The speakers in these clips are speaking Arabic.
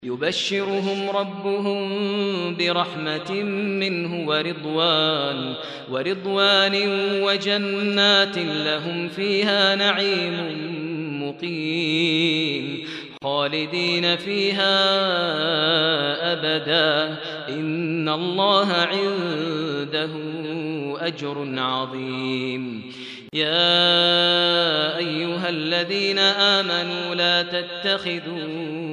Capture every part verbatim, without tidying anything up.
يبشرهم ربهم برحمة منه ورضوان ورضوان وجنات لهم فيها نعيم مقيم خالدين فيها أبدا إن الله عنده أجر عظيم. يا أيها الذين آمنوا لا تتخذوا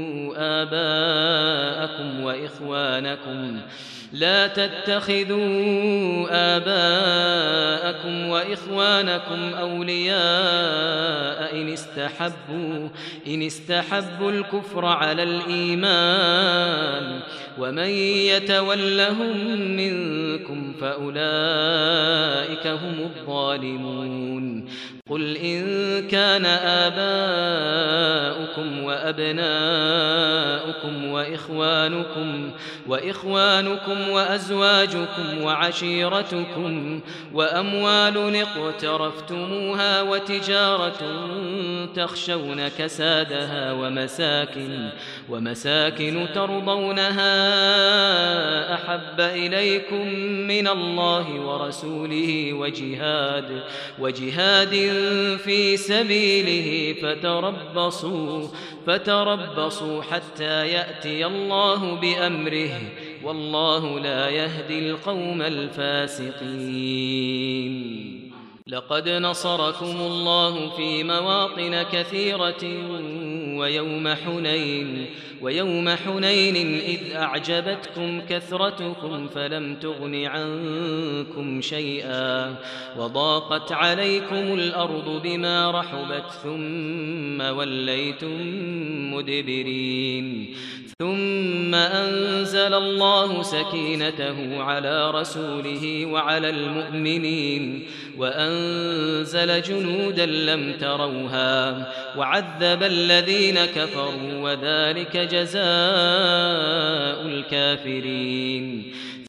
آباءكم وإخوانكم لا تتخذوا آباءكم وإخوانكم أولياء إن استحبوا إن استحبوا الكفر على الإيمان ومن يتولهم منكم فأولئك هم الظالمون. قل إن كان آباؤكم وأبناؤكم وإخوانكم وإخوانكم وأزواجكم وعشيرتكم وأموال اقترفتموها وتجارة تخشون كسادها ومساكن ومساكن ترضونها أحب إليكم من الله ورسوله وجهاد وجهاد في سبيله فتربصوا فتربصوا حتى يأتي الله بأمره والله لا يهدي القوم الفاسقين. لقد نصركم الله في مواطن كثيرة ويوم حنين ويوم حنين إذ أعجبتكم كثرتكم فلم تغن عنكم شيئا وضاقت عليكم الأرض بما رحبت ثم وليتم مدبرين. ثم أنزل الله سكينته على رسوله وعلى المؤمنين وأنزل جنودا لم تروها وعذب الذين كفروا وذلك جزاء الكافرين.